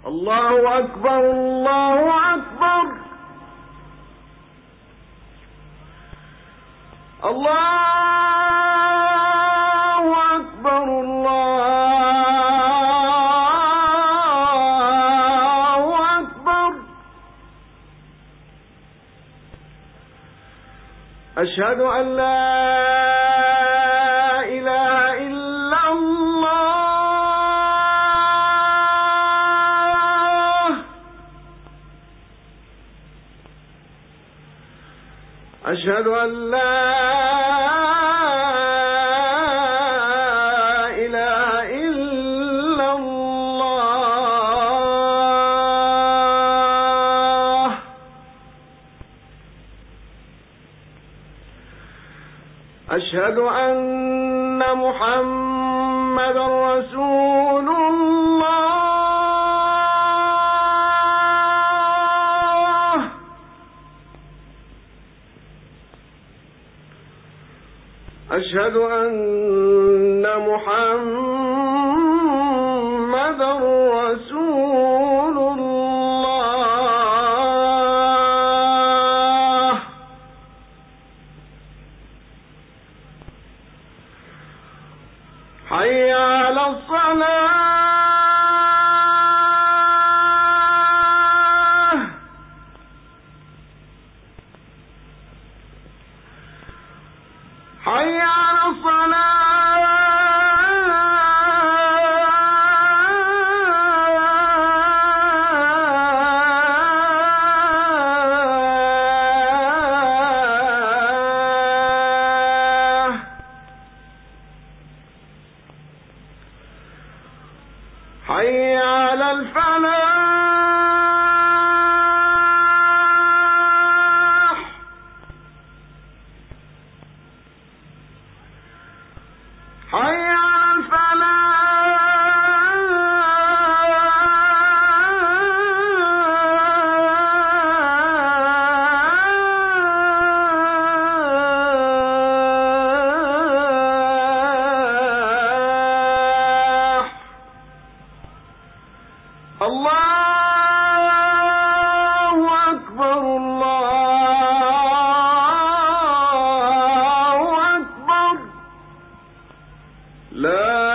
الله أكبر الله أكبر الله أكبر الله أكبر أشهد أن لا إله إلا الله أشهد أن لا إله إلا الله أشهد أن محمدا رسول الله أشهد أن محمدا رسول الله حي على الصلاة حي على الصلاة حي على الفلاح حي على الفلاح الله أكبر الله أكبر لا